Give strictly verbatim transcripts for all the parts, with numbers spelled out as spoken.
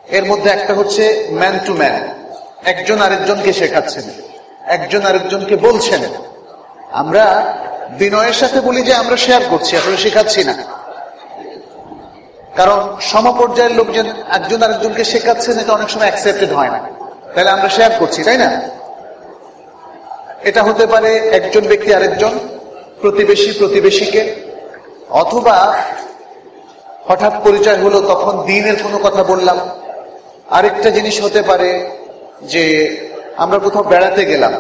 এর মধ্যে একটা হচ্ছে ম্যান টু ম্যান, একজন আরেকজনকে শেখাচ্ছেন, একজন আরেকজনকে বলছেন। আমরা বিনয়ের সাথে বলি যে আমরা শেয়ার করছি, আসলে শেখাচ্ছি না। কারণ সমপর্যায়ের লোকজন একজন আরেকজনকে শেখাচ্ছেন, এটা অনেক সময় অ্যাকসেপ্টেড হয় না, তাহলে আমরা শেয়ার করছি, তাই না? এটা হতে পারে একজন ব্যক্তি আরেকজন, প্রতিবেশী প্রতিবেশীকে, অথবা হঠাৎ পরিচয় হলো তখন দিনের কোনো কথা বললাম। আরেকটা জিনিস হতে পারে যে আমরা কোথাও বেড়াতে গেলাম,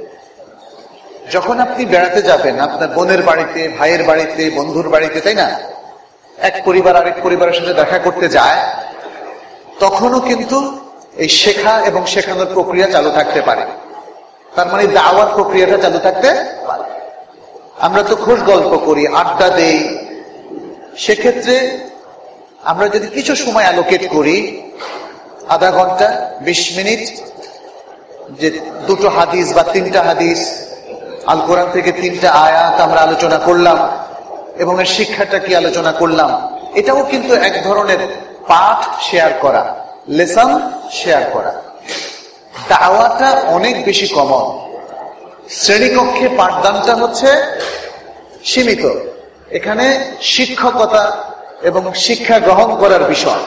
যখন আপনি বেড়াতে যাবেন আপনার বোনের বাড়িতে, ভাইয়ের বাড়িতে, বন্ধুর বাড়িতে, তাই না, এক পরিবার আরেক পরিবারের সাথে দেখা করতে যায়, তখনও কিন্তু এই শেখা এবং শেখানোর প্রক্রিয়া চালু থাকতে পারে। তার মানে দাওয়ার প্রক্রিয়াটা চালু থাকতে পারে। আমরা তো খোশ গল্প করি, আড্ডা দেই, সেক্ষেত্রে আমরা যদি কিছু সময় অ্যালোকেট করি, আধা ঘন্টা বিশ মিনিট, যে দুটো হাদিস বা তিনটা হাদিস আল কোরআন থেকে তিনটা আয়াত আমরা আলোচনা করলাম এবং এর শিক্ষাটা কি আলোচনা করলাম, এটাও কিন্তু এক ধরনের পাঠ শেয়ার করা, লেসন শেয়ার করা। দাওয়াটা অনেক বেশি কমন। শ্রেণীকক্ষে পাঠদানটা হচ্ছে সীমিত, এখানে শিক্ষকতা এবং শিক্ষা গ্রহণ করার বিষয়।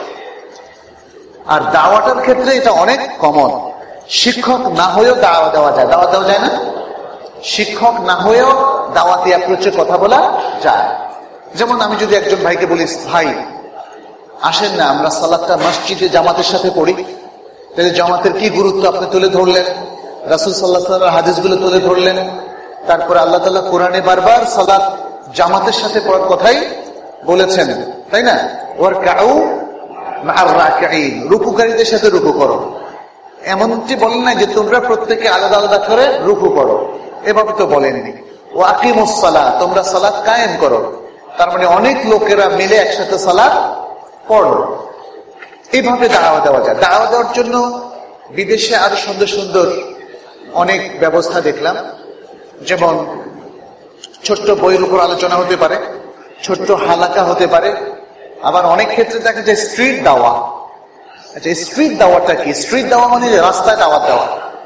আর দাওয়াটার ক্ষেত্রে এটা অনেক কমন। শিক্ষক না হয়েও দাওয়া দেওয়া যায়, দাওয়া দেওয়া যায় না? শিক্ষক না হয়েও দাওয়াতি অ্যাপ্রোচে কথা বলা যায়। যেমন আমি যদি একজন ভাইকে বলি, ভাই আসেন না আমরা সালাতটা মসজিদে জামাতের সাথে পড়ি, তাহলে জামাতের কি গুরুত্ব আপনি তুলে ধরলেন, রাসূল সাল্লাল্লাহু আলাইহি ওয়াসাল্লামের হাদিসগুলো তুলে ধরলেন, তারপরে আল্লাহ তাআলা কোরআনে বারবার সালাত জামাতের সাথে পড়ার কথাই বলেছেন, তাই না? ওয়ারকাউ মা'আর রাকিঈন, রুকুকারীদের সাথে রুকু করো। এমনটি বলেন না যে তোমরা প্রত্যেকে আলাদা আলাদা করে রুকু করো, এভাবে তো বলেননি। ওয়া আকিমুস সালাহ, তোমরা সালাত কায়েম করো। তার মানে অনেক লোকেরা মিলে একসাথে সালাত পড়ো। এইভাবে দাওয়া দেওয়া যায়। দাওয়া দেওয়ার জন্য বিদেশে আরো সুন্দর সুন্দর অনেক ব্যবস্থা দেখলাম। যেমন ছোট্ট বইয়ের উপর আলোচনা হতে পারে, ছোট্ট হালাকা হতে পারে, আবার অনেক ক্ষেত্রে দেখা যায় স্ট্রিট দাওয়া। আচ্ছা, স্ট্রিট দাওয়াটা কি? স্ট্রিট দাওয়া মানে রাস্তায় দাওয়াত দেওয়া।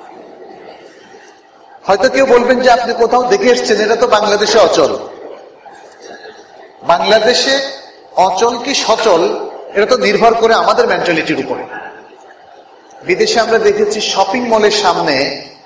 হয়তো কেউ বলবেন যে আপনি কোথাও দেখে এসছেন, এটা তো বাংলাদেশে অচল। বাংলাদেশে অচল কি সচল এটা তো নির্ভর করে আমাদের মেন্টালিটির উপরে। বিদেশে আমরা দেখেছি শপিং মলের সামনে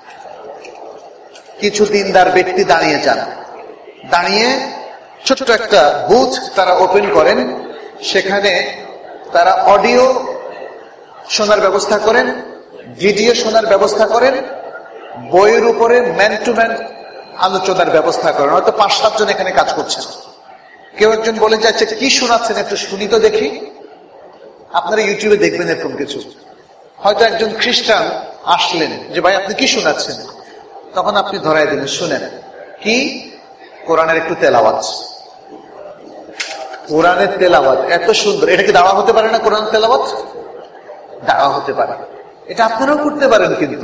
কিছু দিনদার ব্যক্তি দাঁড়িয়ে যান, দাঁড়িয়ে ছোট্ট একটা বুথ তারা ওপেন করেন, সেখানে তারা অডিও শোনার ব্যবস্থা করেন, ভিডিও শোনার ব্যবস্থা করেন, বইয়ের উপরে ম্যান টু ম্যান আলোচনার ব্যবস্থা করেন। হয়তো পাঁচ সাতজন এখানে কাজ করছেন। কেউ একজন বলে যাচ্ছে কি শোনাচ্ছেন একটু শুনি তো দেখি। আপনারা ইউটিউবে দেখবেন এরকম কিছু। হয়তো একজন খ্রিস্টান আসলেন যে ভাই আপনি কি শোনাচ্ছেন, তখন আপনি ধরাই দিলেন, শুনেন কি, কোরআনের একটু তেলাওয়াত। কোরআনের তেলাওয়াত এত সুন্দর, এটা কি দাওয়া হতে পারে না? কোরআন তেলাওয়াত দাওয়া হতে পারে, এটা আপনারাও করতে পারেন। কিন্তু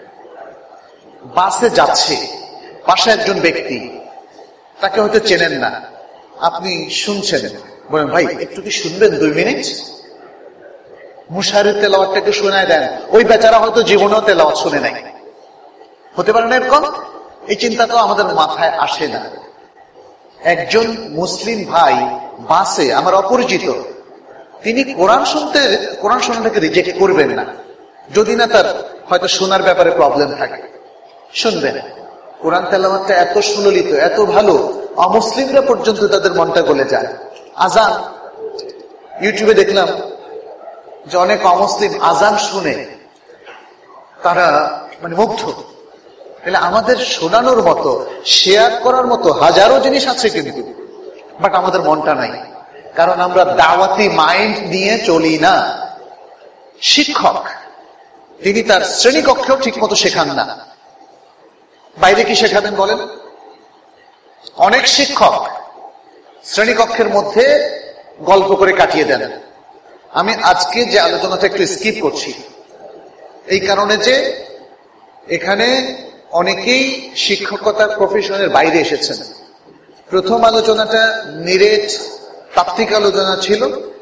বাসে যাচ্ছে, পাশে একজন ব্যক্তি, তাকে হয়তো চেনেন না, আপনি শুনছেন, বলেন ভাই একটু কি শুনবেন দুই মিনিট, মুশারির তেলাওয়াতটা একটু শোনায় দেন। ওই বেচারা হয়তো জীবনেও তেলাওয়াত শুনে নাই, হতে পারে না এরকম? এই চিন্তা তো আমাদের মাথায় আসে না। একজন মুসলিম ভাই বাসে, আমার অপরিচিত, তিনি কোরআন শুনতে, কোরআন শোনাটাকে রিজেক্ট করবেন না, যদি না তার হয়তো শোনার ব্যাপারে প্রবলেম থাকে, শুনবেন। কোরআন তেলাওয়াতটা এত সুললিত, এত ভালো, অমুসলিমরা পর্যন্ত তাদের মনটা গলে যায়। আজান, ইউটিউবে দেখলাম যে অনেক অমুসলিম আজান শুনে তারা মানে মুগ্ধ। তাহলে আমাদের শোনানোর মতো, শেয়ার করার মতো হাজারো জিনিস আছে কিন্তু, বাট আমাদের মনটা নাই, কারণ আমরা দাওয়াতি মাইন্ড নিয়ে চলি না। শিক্ষক তিনি তার শ্রেণীকক্ষেও ঠিক মতো শেখান না, বাইরে কি শেখাবেন বলেন? অনেক শিক্ষক শ্রেণীকক্ষের মধ্যে গল্প করে কাটিয়ে দেন। আমি আজকে যে আলোচনাটা একটু স্কিপ করছি এই কারণে যে এখানে অনেকেই শিক্ষকতার প্রফেশনের বাইরে এসেছেন। প্রথম আলোচনাটা নিরেট তাত্ত্বিক আলোচনা ছিল,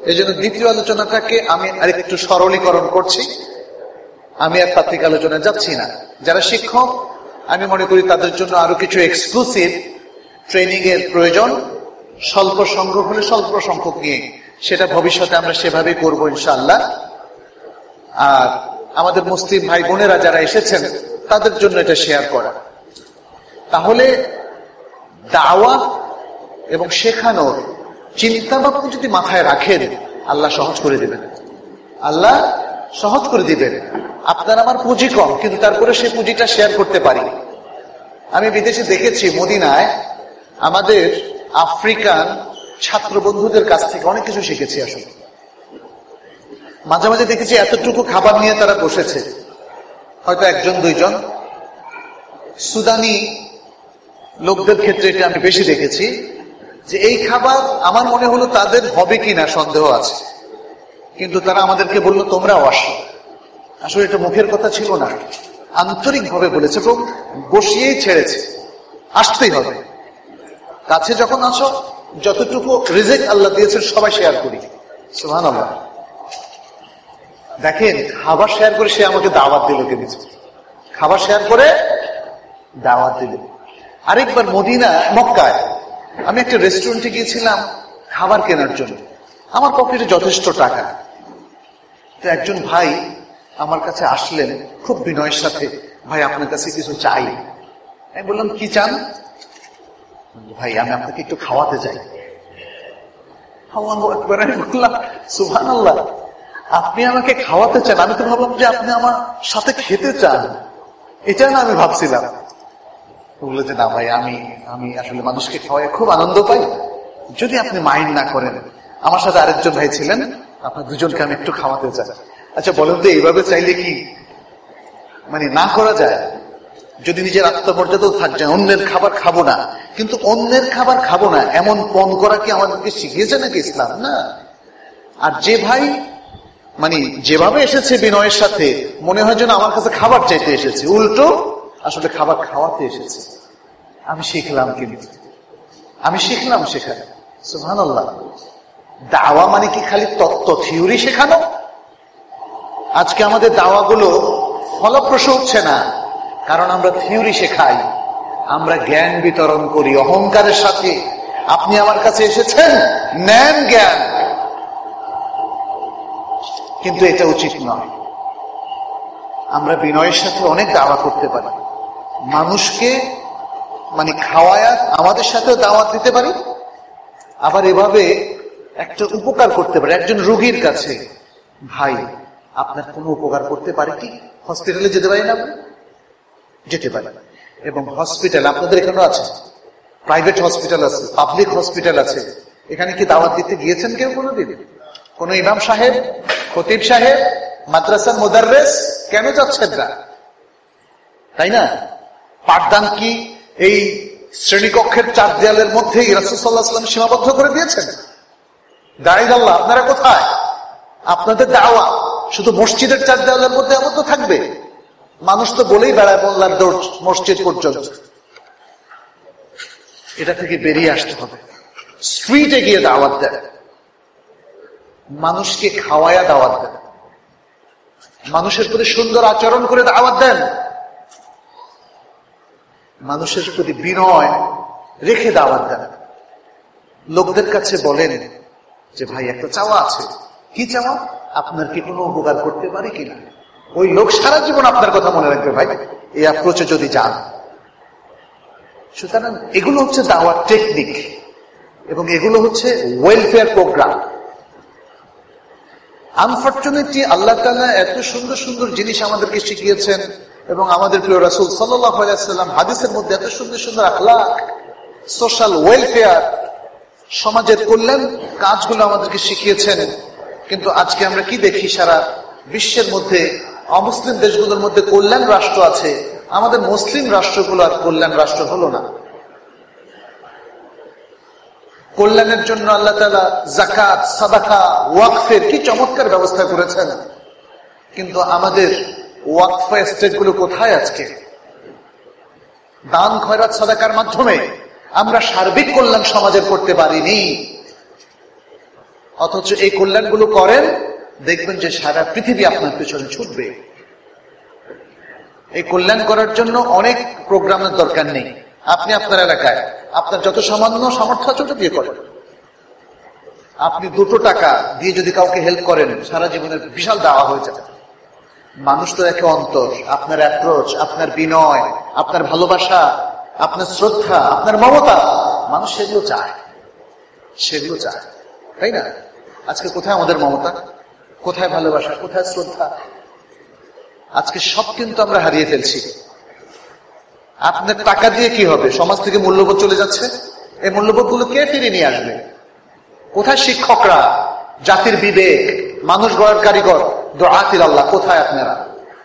এই জন্য দ্বিতীয় আলোচনাটাকে আমি আরেকটু সরলীকরণ করছি, আমি আর তাত্ত্বিক আলোচনায় যাচ্ছি না। যারা শিক্ষক, আমি মনে করি তাদের জন্য আরো কিছু এক্সক্লুসিভ ট্রেনিং এর প্রয়োজন, স্বল্প সংখ্যক হলে স্বল্প সংখ্যক নিয়ে, সেটা ভবিষ্যতে আমরা সেভাবে করব ইনশাআল্লাহ। আর আমাদের মুসলিম ভাই বোনেরা যারা এসেছেন তাদের জন্য এটা শেয়ার করা। তাহলে দাওয়া এবং শেখানোর চিন্তা ভাবনা যদি মাথায় রাখেন, আল্লাহ সহজ করে দিবেন, আল্লাহ সহজ করে দিবেন। আপনার আমার পুঁজি কম, কিন্তু তারপরে সেই পুঁজিটা শেয়ার করতে পারি। আমি বিদেশে দেখেছি, মদিনায় আমাদের আফ্রিকান ছাত্র বন্ধুদের কাছ থেকে অনেক কিছু শিখেছি। আসলে মাঝে মাঝে দেখেছি এতটুকু খাবার নিয়ে তারা বসেছে, হয়তো একজন দুইজন। সুদানি লোকদের ক্ষেত্রে এটা আমি বেশি দেখেছি, যে এই খাবার আমার মনে হলো তাদের হবে কিনা সন্দেহ আছে, কিন্তু তারা আমাদেরকে বললো তোমরাও আসো। আসলে এটা মুখের কথা ছিল না, আন্তরিক ভাবে বলেছে এবং বসিয়েই ছেড়েছে, আসতেই হবে। কাছে যখন আসো, যতটুকু রিজিক আল্লাহ দিয়েছেন সবাই শেয়ার করি। সুবহানাল্লাহ। দেখেন, খাবার শেয়ার করে সে আমাকে দাওয়াত দিল, কে দিচ্ছে খাবার শেয়ার করে দাওয়াত দিল। আরেকবার মদিনা মক্কায় আমি একটা রেস্টুরেন্টে গিয়েছিলাম খাবার কেনার জন্য, আমার পকেটে যথেষ্ট টাকা। তো একজন ভাই আমার কাছে আসলেন খুব বিনয়ের সাথে, ভাই আপনার কাছে কিছু চাই। আমি বললাম কি চান? ভাই আমি আপনাকে একটু খাওয়াতে চাই। আল্লাহু আকবার। আমি বললাম সুবহানাল্লাহ, আপনি আমাকে খাওয়াতে চান? আমি তো ভাবলাম যে আপনি আমার সাথে খেতে চান, এটা না আমি ভাবছিলাম। বললো যে না ভাই, আমি আমি আসলে মানুষকে খাওয়াই খুব আনন্দ পাই, যদি আপনি মাইন্ড না করেন। আমার সাথে আরেকজন ভাই ছিলেন, আপনার দুজনকে আমি একটু খাওয়াতে চাই। আচ্ছা বলেন তো, এইভাবে চাইলে কি মানে না করা যায়? যদি নিজের আত্মমর্যাদাও থাকছে, অন্যের খাবার খাবো না, কিন্তু অন্যের খাবার খাবো না এমন পণ করা কি আমাদেরকে শিখিয়েছে নাকি ইসলাম? না। আর যে ভাই মানে যেভাবে এসেছে বিনয়ের সাথে, মনে হয় যেন আমার কাছে খাবার চাইতে এসেছে, উল্টো আসলে খাবার খাওয়াতে এসেছে। আমি শিখলাম, কিন্তু আমি শিখলাম সেখানে। সুবহানাল্লাহ। দাওয়া মানে কি খালি তত্ত্ব থিওরি শেখানো? আজকে আমাদের দাওয়াগুলো ফলপ্রসূ হচ্ছে না, কারণ আমরা থিওরি শেখাই, আমরা জ্ঞান বিতরণ করি অহংকারের সাথে। আপনি আমার কাছে এসেছেন, নেন জ্ঞান, কিন্তু এটা উচিত নয়। আমরা বিনয়ের সাথে অনেক দাওয়া করতে পারি, মানুষকে মানে খাওয়ায়া আমাদের সাথেও দাওয়াত দিতে পারি, আবার এভাবে একটা উপকার করতে পারি। একজন রোগীর কাছে, ভাই আপনার কোনো উপকার করতে পারে কি? হসপিটালে যেতে পারি না? যেতে পারি। এবং হসপিটাল আপনাদের এখানেও আছে, প্রাইভেট হসপিটাল আছে, পাবলিক হসপিটাল আছে। এখানে কি দাওয়াত দিতে গিয়েছেন কেউ কোনোদিন? কোন ইমাম সাহেব, খতিব সাহেব, মাদ্রাসার মুদাররিস কেন যাচ্ছেন না? তাই না? পাঠদান কি এই শ্রেণীকক্ষের চার দেয়ালের মধ্যেই রাসূল সাল্লাল্লাহু আলাইহি ওয়াসাল্লাম সীমাবদ্ধ করে দিয়েছেন? দাঁড়িয়ে আল্লাহ, আপনারা কোথায়? আপনাদের দাওয়া শুধু মসজিদের চার দেয়ালের মধ্যে আবদ্ধ থাকবে? মানুষ তো বলেই বেড়ায় মোল্লার দৌড় মসজিদ পর্যন্ত। এটা থেকে বেরিয়ে আসতে হবে, স্ট্রিটে গিয়ে দাওয়াত দেয়, মানুষকে খাওয়ায়া দাওয়াত দেন, মানুষের প্রতি সুন্দর আচরণ করে দাওয়াত দেন, মানুষের প্রতি বিনয় রেখে দাওয়াত দেন। লোকদের কাছে বলেন যে ভাই একটা চাওয়া আছে। কি চাওয়া? আপনার কি কোনো উপকার করতে পারে কিনা? ওই লোক সারা জীবন আপনার কথা মনে রাখবে ভাই, এই অ্যাপ্রোচে যদি যান। সুতরাং এগুলো হচ্ছে দাওয়ার টেকনিক এবং এগুলো হচ্ছে ওয়েলফেয়ার প্রোগ্রাম। আনফরচুনেটলি আল্লাহ তাআলা এত সুন্দর সুন্দর জিনিস আমাদেরকে শিখিয়েছেন এবং আমাদের প্রিয় রাসূল সাল্লাল্লাহু আলাইহি ওয়াসাল্লাম হাদিসের মধ্যে এত সুন্দর সুন্দর আখলাক, সোশ্যাল ওয়েলফেয়ার, সমাজের কল্যাণ কাজগুলো আমাদেরকে শিখিয়েছেন। কিন্তু আজকে আমরা কি দেখি, সারা বিশ্বের মধ্যে অমুসলিম দেশগুলোর মধ্যে কল্যাণ রাষ্ট্র আছে, আমাদের মুসলিম রাষ্ট্রগুলো আর কল্যাণ রাষ্ট্র হলো না। কল্যাণের জন্য আল্লাহ তাআলা যাকাত, সাদাকা, ওয়াকফের কি চমৎকার ব্যবস্থা করেছেন, কিন্তু আমাদের ওয়াকফ এস্টেটগুলো কোথায়? আজকে দান, খয়রাত, সাদাকার মাধ্যমে আমরা সার্বিক কল্যাণ সমাজের করতে পারিনি। অথচ এই কল্যাণগুলো করেন, দেখবেন যে সারা পৃথিবী আপনার পিছনে ছুটবে। এই কল্যাণ করার জন্য অনেক প্রোগ্রামের দরকার নেই। আপনি আপনার এলাকায় আপনার যত সামান্য সামর্থ্য আছে ওটা দিয়ে করেন। আপনি দুটো টাকা দিয়ে যদি কাউকে হেল্প করেন, সারা জীবনের বিশাল দাওয়া হয়ে যাবে। মানুষ তো দেখে অন্তর, আপনার অ্যাপ্রোচ, আপনার বিনয়, আপনার ভালোবাসা, আপনার শ্রদ্ধা, আপনার মমতা, মানুষ সেগুলো চায়, সেগুলো চায়, তাই না? আজকে কোথায় আমাদের মমতা, কোথায় ভালোবাসা, কোথায় শ্রদ্ধা? আজকে সব কিন্তু আমরা হারিয়ে ফেলছি। আপনার টাকা দিয়ে কি হবে? সমাজ থেকে মূল্যবোধ চলে যাচ্ছে। এই মূল্যবোধ গুলো কে ফিরিয়ে নিয়ে আসবে? কোথায় শিক্ষকরা, জাতির বিবেক, মানুষ গড়ার কারিগর, দুআতিল আল্লাহ, কোথায় আপনারা?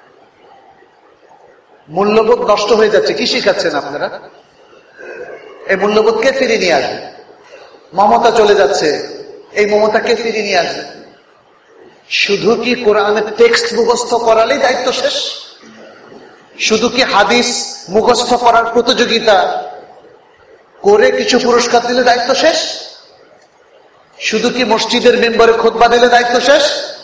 মূল্যবোধ নষ্ট হয়ে যাচ্ছে। কি শিখাচ্ছেন আপনারা? এই মূল্যবোধ কে ফিরিয়ে নিয়ে আসবে? মমতা চলে যাচ্ছে, এই মমতা কে ফিরিয়ে নিয়ে আসবে? শুধু কি কোরআনের টেক্সট মুখস্থ করালেই দায়িত্ব শেষ? শুধু কি হাদিস মুখস্থ করার প্রতিযোগিতা করে কিছু পুরস্কার দিলে দায়িত্ব শেষ? শুধু কি মসজিদের মেম্বারে খুতবা দিলে দায়িত্ব শেষ?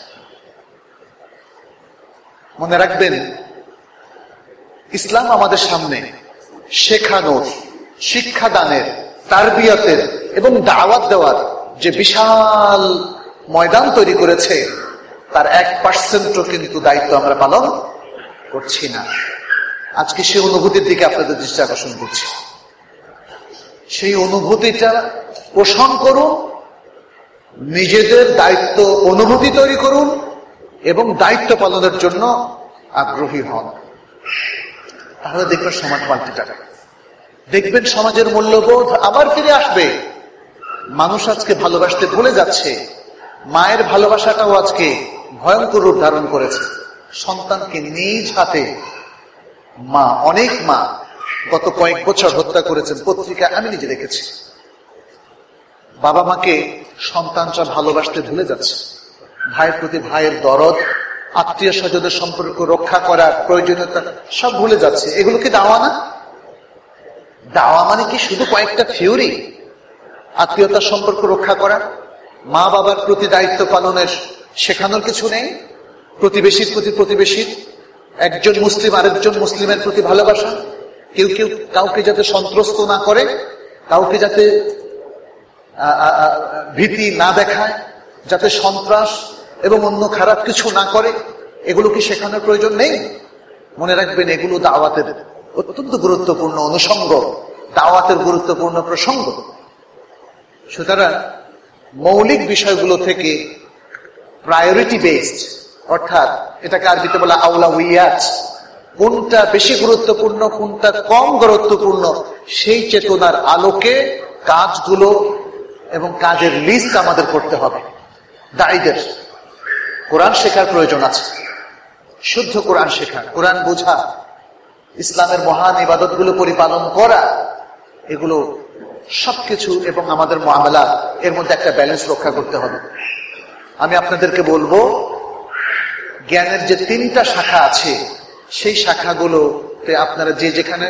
মনে রাখবেন, ইসলাম আমাদের সামনে শেখানোর, শিক্ষাদানের, তারবিয়তের এবং দাওয়াত দেওয়ার যে বিশাল ময়দান তৈরি করেছে, তার এক পার্সেন্টও কিন্তু দায়িত্ব আমরা পালন করছি না। আজকে সেই অনুভূতির দিকে আপনাদের দৃষ্টি আকর্ষণ করছি। সেই অনুভূতিটা পোষণ করুন, নিজেদের দায়িত্ব অনুভূতি তৈরি করুন এবং দায়িত্ব পালনের জন্য আগ্রহী হন। তাহলে দেখবেন সমাজ পাল্টে যাবে। দেখবেন সমাজের মূল্যবোধ আবার ফিরে আসবে। মানুষ আজকে ভালোবাসতে ভুলে যাচ্ছে। মায়ের ভালোবাসাটাও আজকে ভয়ঙ্কর রূপ ধারণ করেছে। সন্তানকে নিজ হাতে মা, অনেক মা গত কয়েক বছর হত্যা করেছেন। পত্রিকা আমি নিজে দেখেছি। বাবা মাকে সন্তানরা ভালোবাসতে ভুলে যাচ্ছে। ভাইয়ের প্রতি ভাইয়ের দরদ, আত্মীয় স্বজনের সম্পর্ক রক্ষা করার প্রয়োজনীয়তা সব ভুলে যাচ্ছে। এগুলো কি দাওয়া না? দাওয়া মানে কি শুধু কয়েকটা থিওরি? আত্মীয়তার সম্পর্ক রক্ষা করা, মা বাবার প্রতি দায়িত্ব পালনের শেখানোর কিছু নেই? প্রতিবেশীর প্রতি প্রতিবেশীর, একজন মুসলিম আরেকজন মুসলিমের প্রতি ভালোবাসা, কেউ কেউ কাউকে যাতে সন্ত্রস্ত না করে, কাউকে যাতে ভীতি না দেখায়, যাতে সন্ত্রাস এবং অন্য খারাপ কিছু না করে, এগুলো কি শেখানোর প্রয়োজন নেই? মনে রাখবেন, এগুলো দাওয়াতের অত্যন্ত গুরুত্বপূর্ণ অনুষঙ্গ, দাওয়াতের গুরুত্বপূর্ণ প্রসঙ্গ। সুতরাং মৌলিক বিষয়গুলো থেকে প্রায়োরিটি বেসড, অর্থাৎ এটাকে আরবিতে বলা আওলাউইয়াত, কোনটা বেশি গুরুত্বপূর্ণ কোনটা কম গুরুত্বপূর্ণ, সেই চেতনার আলোকে কাজগুলো এবং কাজের লিস্ট আমাদের করতে হবে। দায়ীদের কোরআন শেখার প্রয়োজন আছে, শুদ্ধ কোরআন শেখা, কোরআন বোঝা, ইসলামের মহান ইবাদতগুলো পরিপালন করা, এগুলো সবকিছু এবং আমাদের মুআমালাত, এর মধ্যে একটা ব্যালেন্স রক্ষা করতে হবে। আমি আপনাদেরকে বলবো, জ্ঞানের যে তিনটা শাখা আছে, সেই শাখাগুলোতে আপনারা যে যেখানে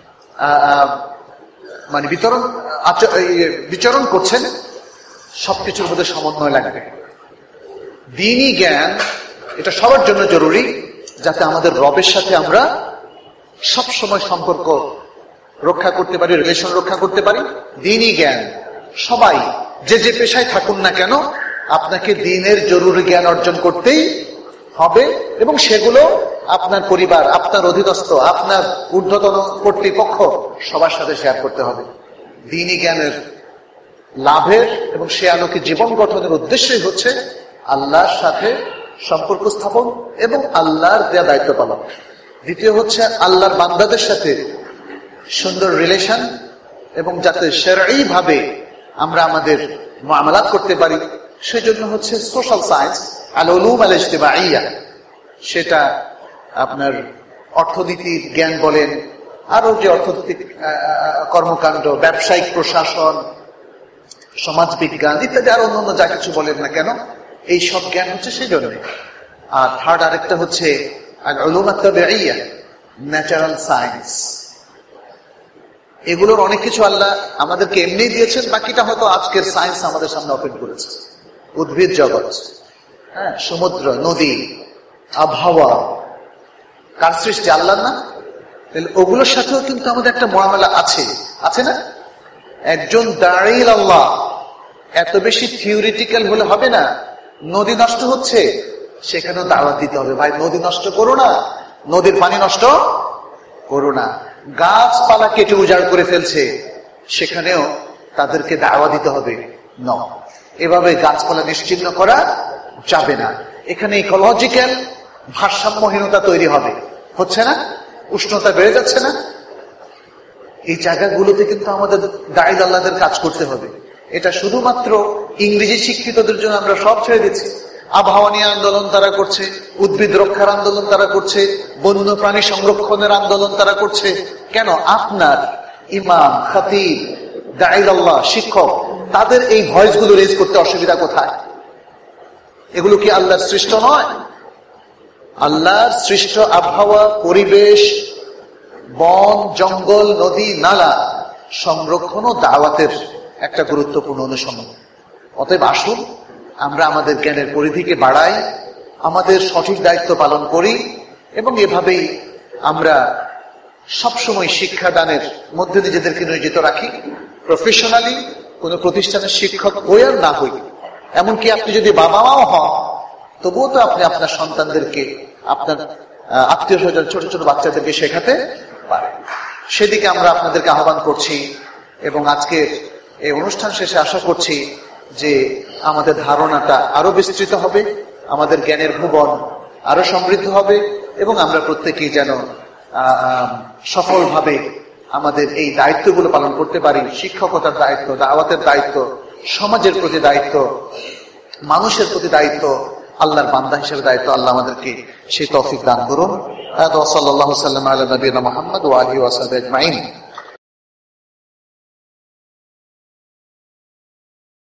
মানে বিতরণ বিচরণ করছেন, সবকিছুর মধ্যে সমন্বয় লাগবে। দ্বীনি জ্ঞান এটা সবার জন্য জরুরি, যাতে আমাদের রবের সাথে আমরা সব সময় সম্পর্ক রক্ষা করতে পারি, রিলেশন রক্ষা করতে পারি। দ্বীনি জ্ঞান সবাই যে যে পেশায় থাকুন না কেন, আপনাকে দ্বীনের জরুরি জ্ঞান অর্জন করতেই হবে এবং সেগুলো আপনার পরিবার, আপনার অধীনস্থ, আপনার ঊর্ধ্বতন কর্তৃপক্ষ সবার সাথে শেয়ার করতে হবে। দ্বীনি জ্ঞানের লাভের এবং সে আলোকে জীবন গঠনের উদ্দেশ্যই হচ্ছে আল্লাহর সাথে সম্পর্ক স্থাপন এবং আল্লাহর দেয়া দায়িত্ব পালন। দ্বিতীয় হচ্ছে আল্লাহর বান্দাদের সাথে সুন্দর রিলেশন এবং যাতে শরঈ ভাবে আমরা আমাদের মুআমালাত করতে পারি, সেজন্য হচ্ছে সোশ্যাল সায়েন্স, আল উলুম আল ইজতিমাইয়া। সেটা আপনার অর্থনীতির জ্ঞান বলেন, আরো যে অর্থনৈতিক কর্মকাণ্ড, ব্যবসায়িক প্রশাসন, সমাজ বিজ্ঞান ইত্যাদি আরো অন্যান্য যা কিছু বলেন না কেন, এই সব জ্ঞান হচ্ছে সেই জন্য। আর থার্ড আরেকটা হচ্ছে আল উলুম আত তাবিঈয়া, ন্যাচারাল সায়েন্স। এগুলোর অনেক কিছু আল্লাহ আমাদেরকে এমনি দিয়েছেন, বাকিটা হয়তো আজকের সায়েন্স আমাদের সামনে ওপেন করেছে। উদ্ভিদ জগৎ, হ্যাঁ, সমুদ্র, নদী, আবহাওয়া কার সৃষ্টি? আল্লাহ না? তাহলে ওগুলোর সাথেও কিন্তু আমাদের একটা মুআমালা আছে, আছে না? একজন দাঁড়িয়ে আল্লাহ এত বেশি থিওরিটিক্যাল হলে হবে না। নদী নষ্ট হচ্ছে, সেখানেও দাওয়াত দিতে হবে, ভাই নদী নষ্ট করো না, নদীর পানি নষ্ট করো না। গাছপালা কেটে উজাড় করে ফেলছে, সেখানেও তাদেরকে দাওয়াত দিতে হবে। ন, এভাবে গাছপালা নিশ্চিহ্ন করা যাবে না। এখানে ইকোলজিক্যাল ভারসাম্যহীনতা তৈরি হবে, হচ্ছে না? উষ্ণতা বেড়ে যাচ্ছে না? এই জায়গাগুলোতে কিন্তু আমাদের দায়ী আল্লাহদের কাজ করতে হবে। এটা শুধুমাত্র ইংরেজি শিক্ষিতদের জন্য আমরা সব ছেড়ে দিচ্ছি। আবহাওয়া নিয়ে আন্দোলন তারা করছে, উদ্ভিদ রক্ষার আন্দোলন তারা করছে, বন্য প্রাণী সংরক্ষণের আন্দোলন তারা করছে। কেন? আপনার ইমাম, খতিব, দায়ী আল্লাহ, শিক্ষক, তাদের এই ভয়েস গুলো রেজ করতে অসুবিধা কোথায়? এগুলো কি আল্লাহর সৃষ্ট নয়? আল্লাহর সৃষ্ট আবহাওয়া, পরিবেশ, বন, জঙ্গল, নদী, নালা সংরক্ষণ ও দাওয়াতের একটা গুরুত্বপূর্ণ অনুষঙ্গ। অতএব আসুন আমরা আমাদের জ্ঞানের পরিধিকে বাড়াই, আমাদের সঠিক দায়িত্ব পালন করি, এবং এভাবেই আমরা সবসময় শিক্ষাদানের মধ্যে নিজেদেরকে নিয়োজিত রাখি। প্রফেশনালি কোন প্রতিষ্ঠানের শিক্ষক হই আর না হই, এমনকি আপনি যদি বাবা মাও হন, তবুও তো আপনি আপনার সন্তানদেরকে, আপনার আত্মীয় স্বজন, ছোট ছোট বাচ্চাদেরকে শেখাতে পারেন। সেদিকে আমরা আপনাদেরকে আহ্বান করছি, এবং আজকে এই অনুষ্ঠান শেষে আশা করছি যে আমাদের ধারণাটা আরো বিস্তৃত হবে, আমাদের জ্ঞানের ভুবন আরো সমৃদ্ধ হবে, এবং আমরা প্রত্যেকেই যেন আহ সফলভাবে আমাদের এই দায়িত্বগুলো পালন করতে পারি। শিক্ষকতার দায়িত্ব, দাওয়াতের দায়িত্ব, সমাজের প্রতি দায়িত্ব, মানুষের প্রতি দায়িত্ব, আল্লাহর বান্দা হিসেবে দায়িত্ব। আল্লাহ আমাদেরকে সেই তৌফিক দান করুন। সাল্লাল্লাহু আলা নবিয়িনা মুহাম্মদ ওয়া আলিহি ওয়া সাহবিহি আজমাইন।